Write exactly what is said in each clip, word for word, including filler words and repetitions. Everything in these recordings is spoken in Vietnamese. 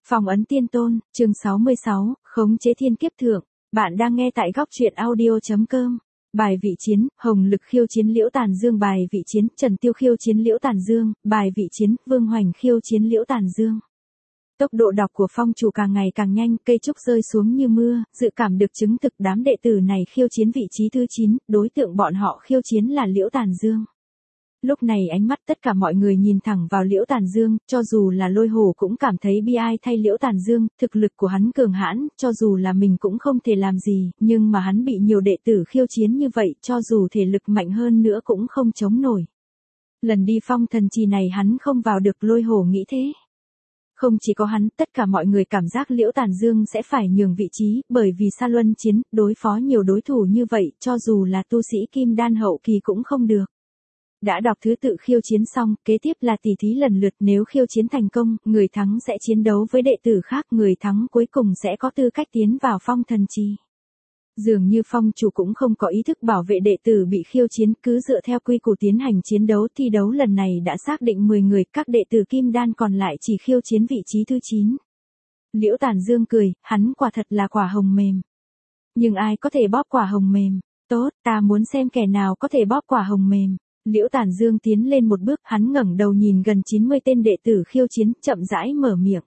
Phong ấn tiên tôn, chương sáu mươi sáu, khống chế thiên kiếp thượng. Bạn đang nghe tại góc truyện audio.com. Bài vị chiến, Hồng Lực khiêu chiến Liễu Tàn Dương. Bài vị chiến, Trần Tiêu khiêu chiến Liễu Tàn Dương. Bài vị chiến, Vương Hoành khiêu chiến Liễu Tàn Dương. Tốc độ đọc của phong chủ càng ngày càng nhanh, cây trúc rơi xuống như mưa, dự cảm được chứng thực đám đệ tử này khiêu chiến vị trí thứ chín, đối tượng bọn họ khiêu chiến là Liễu Tàn Dương. Lúc này ánh mắt tất cả mọi người nhìn thẳng vào Liễu Tàn Dương, cho dù là Lôi Hổ cũng cảm thấy bi ai thay Liễu Tàn Dương, thực lực của hắn cường hãn, cho dù là mình cũng không thể làm gì, nhưng mà hắn bị nhiều đệ tử khiêu chiến như vậy, cho dù thể lực mạnh hơn nữa cũng không chống nổi. Lần đi phong thần trì này hắn không vào được, Lôi Hổ nghĩ thế. Không chỉ có hắn, tất cả mọi người cảm giác Liễu Tàn Dương sẽ phải nhường vị trí, bởi vì Sa Luân chiến, đối phó nhiều đối thủ như vậy, cho dù là tu sĩ kim đan hậu kỳ cũng không được. Đã đọc thứ tự khiêu chiến xong, kế tiếp là tỉ thí lần lượt, nếu khiêu chiến thành công, người thắng sẽ chiến đấu với đệ tử khác, người thắng cuối cùng sẽ có tư cách tiến vào phong thần trì. Dường như phong chủ cũng không có ý thức bảo vệ đệ tử bị khiêu chiến, cứ dựa theo quy củ tiến hành chiến đấu. Thi đấu lần này đã xác định mười người, các đệ tử kim đan còn lại chỉ khiêu chiến vị trí thứ chín. Liễu Tàn Dương cười, hắn quả thật là quả hồng mềm. Nhưng ai có thể bóp quả hồng mềm? Tốt, ta muốn xem kẻ nào có thể bóp quả hồng mềm. Liễu Tàn Dương tiến lên một bước, hắn ngẩng đầu nhìn gần chín mươi tên đệ tử khiêu chiến, chậm rãi mở miệng.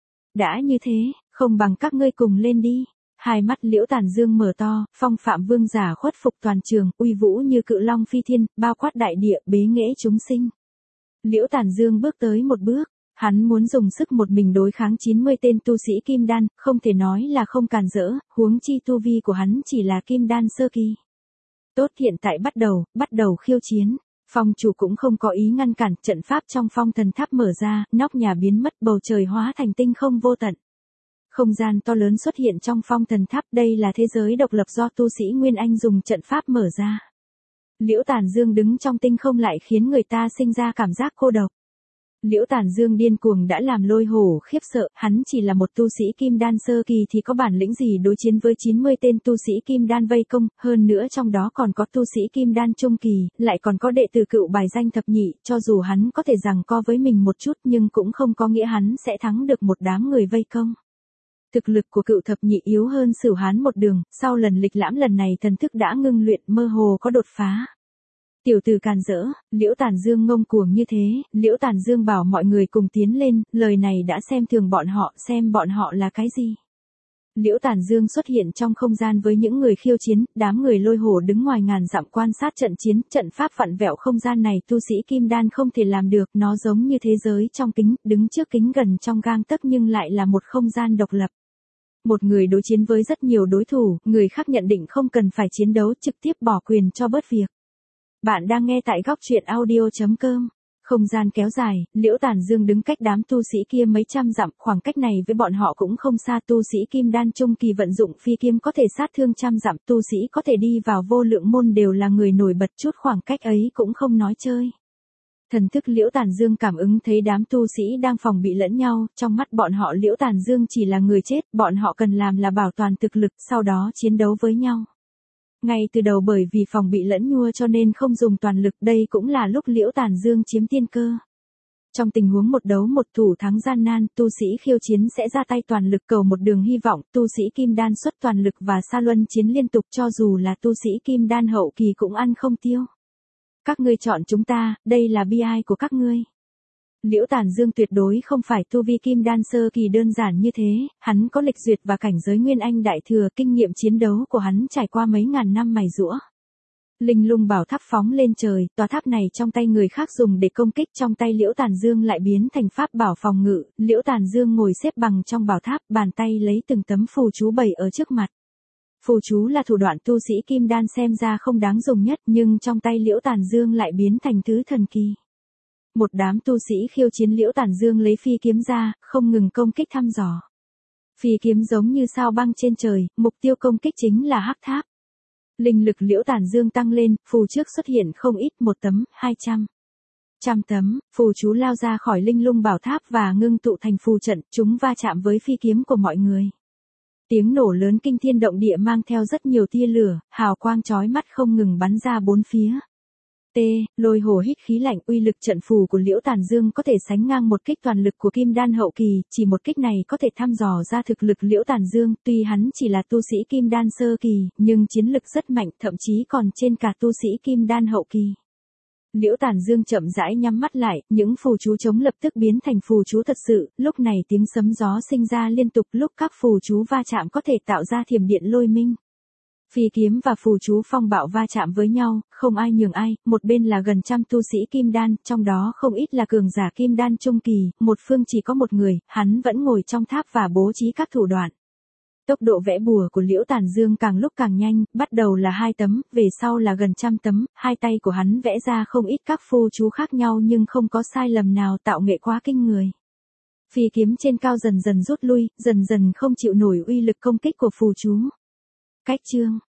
Đã như thế, không bằng các ngươi cùng lên đi. Hai mắt Liễu Tàn Dương mở to, phong phạm vương giả khuất phục toàn trường, uy vũ như cự long phi thiên, bao quát đại địa, bế nghệ chúng sinh. Liễu Tàn Dương bước tới một bước, hắn muốn dùng sức một mình đối kháng chín mươi tên tu sĩ kim đan, không thể nói là không càn rỡ, huống chi tu vi của hắn chỉ là kim đan sơ kỳ. Tốt, hiện tại bắt đầu, bắt đầu khiêu chiến. Phong chủ cũng không có ý ngăn cản, trận pháp trong phong thần tháp mở ra, nóc nhà biến mất, bầu trời hóa thành tinh không vô tận. Không gian to lớn xuất hiện trong phong thần tháp, đây là thế giới độc lập do tu sĩ Nguyên Anh dùng trận pháp mở ra. Liễu Tàn Dương đứng trong tinh không lại khiến người ta sinh ra cảm giác cô độc. Liễu Tàn Dương điên cuồng đã làm Lôi Hổ khiếp sợ, hắn chỉ là một tu sĩ kim đan sơ kỳ thì có bản lĩnh gì đối chiến với chín mươi tên tu sĩ kim đan vây công, hơn nữa trong đó còn có tu sĩ kim đan trung kỳ, lại còn có đệ tử cựu bài danh thập nhị, cho dù hắn có thể giằng co với mình một chút nhưng cũng không có nghĩa hắn sẽ thắng được một đám người vây công. Thực lực của cựu thập nhị yếu hơn Sửu Hán một đường, sau lần lịch lãm lần này thần thức đã ngưng luyện, mơ hồ có đột phá. Tiểu tử càn rỡ, Liễu Tàn Dương ngông cuồng như thế, Liễu Tàn Dương bảo mọi người cùng tiến lên, lời này đã xem thường bọn họ, xem bọn họ là cái gì. Liễu Tàn Dương xuất hiện trong không gian với những người khiêu chiến, đám người Lôi Hổ đứng ngoài ngàn dặm quan sát trận chiến, trận pháp vặn vẹo không gian này tu sĩ kim đan không thể làm được, nó giống như thế giới trong kính, đứng trước kính gần trong gang tấc nhưng lại là một không gian độc lập. Một người đối chiến với rất nhiều đối thủ, người khác nhận định không cần phải chiến đấu, trực tiếp bỏ quyền cho bớt việc. Bạn đang nghe tại góc truyện audio.com. Không gian kéo dài, Liễu Tàn Dương đứng cách đám tu sĩ kia mấy trăm dặm, khoảng cách này với bọn họ cũng không xa, tu sĩ kim đan trung kỳ vận dụng phi kiếm có thể sát thương trăm dặm, tu sĩ có thể đi vào vô lượng môn đều là người nổi bật, chút khoảng cách ấy cũng không nói chơi. Thần thức Liễu Tàn Dương cảm ứng thấy đám tu sĩ đang phòng bị lẫn nhau, trong mắt bọn họ Liễu Tàn Dương chỉ là người chết, bọn họ cần làm là bảo toàn thực lực, sau đó chiến đấu với nhau. Ngay từ đầu bởi vì phòng bị lẫn nhua cho nên không dùng toàn lực, đây cũng là lúc Liễu Tàn Dương chiếm tiên cơ. Trong tình huống một đấu một thủ thắng gian nan, tu sĩ khiêu chiến sẽ ra tay toàn lực cầu một đường hy vọng, tu sĩ kim đan xuất toàn lực và Sa Luân chiến liên tục, cho dù là tu sĩ kim đan hậu kỳ cũng ăn không tiêu. Các ngươi chọn chúng ta, đây là bi ai của các ngươi. Liễu Tàn Dương tuyệt đối không phải tu vi kim đan sơ kỳ đơn giản như thế, hắn có lịch duyệt và cảnh giới Nguyên Anh đại thừa, kinh nghiệm chiến đấu của hắn trải qua mấy ngàn năm mài giũa. Linh Lung bảo tháp phóng lên trời, tòa tháp này trong tay người khác dùng để công kích, trong tay Liễu Tàn Dương lại biến thành pháp bảo phòng ngự, Liễu Tàn Dương ngồi xếp bằng trong bảo tháp, bàn tay lấy từng tấm phù chú bày ở trước mặt. Phù chú là thủ đoạn tu sĩ kim đan xem ra không đáng dùng nhất, nhưng trong tay Liễu Tàn Dương lại biến thành thứ thần kỳ. Một đám tu sĩ khiêu chiến, Liễu Tàn Dương lấy phi kiếm ra, không ngừng công kích thăm dò. Phi kiếm giống như sao băng trên trời, mục tiêu công kích chính là hắc tháp. Linh lực Liễu Tàn Dương tăng lên, phù trước xuất hiện không ít, một tấm, hai trăm. Trăm tấm, phù chú lao ra khỏi Linh Lung bảo tháp và ngưng tụ thành phù trận, chúng va chạm với phi kiếm của mọi người. Tiếng nổ lớn kinh thiên động địa mang theo rất nhiều tia lửa, hào quang chói mắt không ngừng bắn ra bốn phía. T. Lôi hổ hít khí lạnh, uy lực trận phù của Liễu Tàn Dương có thể sánh ngang một kích toàn lực của Kim Đan hậu kỳ, chỉ một kích này có thể thăm dò ra thực lực Liễu Tàn Dương, tuy hắn chỉ là tu sĩ Kim Đan sơ kỳ, nhưng chiến lực rất mạnh, thậm chí còn trên cả tu sĩ Kim Đan hậu kỳ. Liễu Tàn Dương chậm rãi nhắm mắt lại, những phù chú chống lập tức biến thành phù chú thật sự, lúc này tiếng sấm gió sinh ra liên tục, lúc các phù chú va chạm có thể tạo ra thiểm điện lôi minh. Phi kiếm và phù chú phong bạo va chạm với nhau, không ai nhường ai, một bên là gần trăm tu sĩ Kim Đan, trong đó không ít là cường giả Kim Đan trung kỳ, một phương chỉ có một người, hắn vẫn ngồi trong tháp và bố trí các thủ đoạn. Tốc độ vẽ bùa của Liễu Tàn Dương càng lúc càng nhanh, bắt đầu là hai tấm, về sau là gần trăm tấm, hai tay của hắn vẽ ra không ít các phù chú khác nhau nhưng không có sai lầm nào, tạo nghệ quá kinh người. Phi kiếm trên cao dần dần rút lui, dần dần không chịu nổi uy lực công kích của phù chú. Cách chương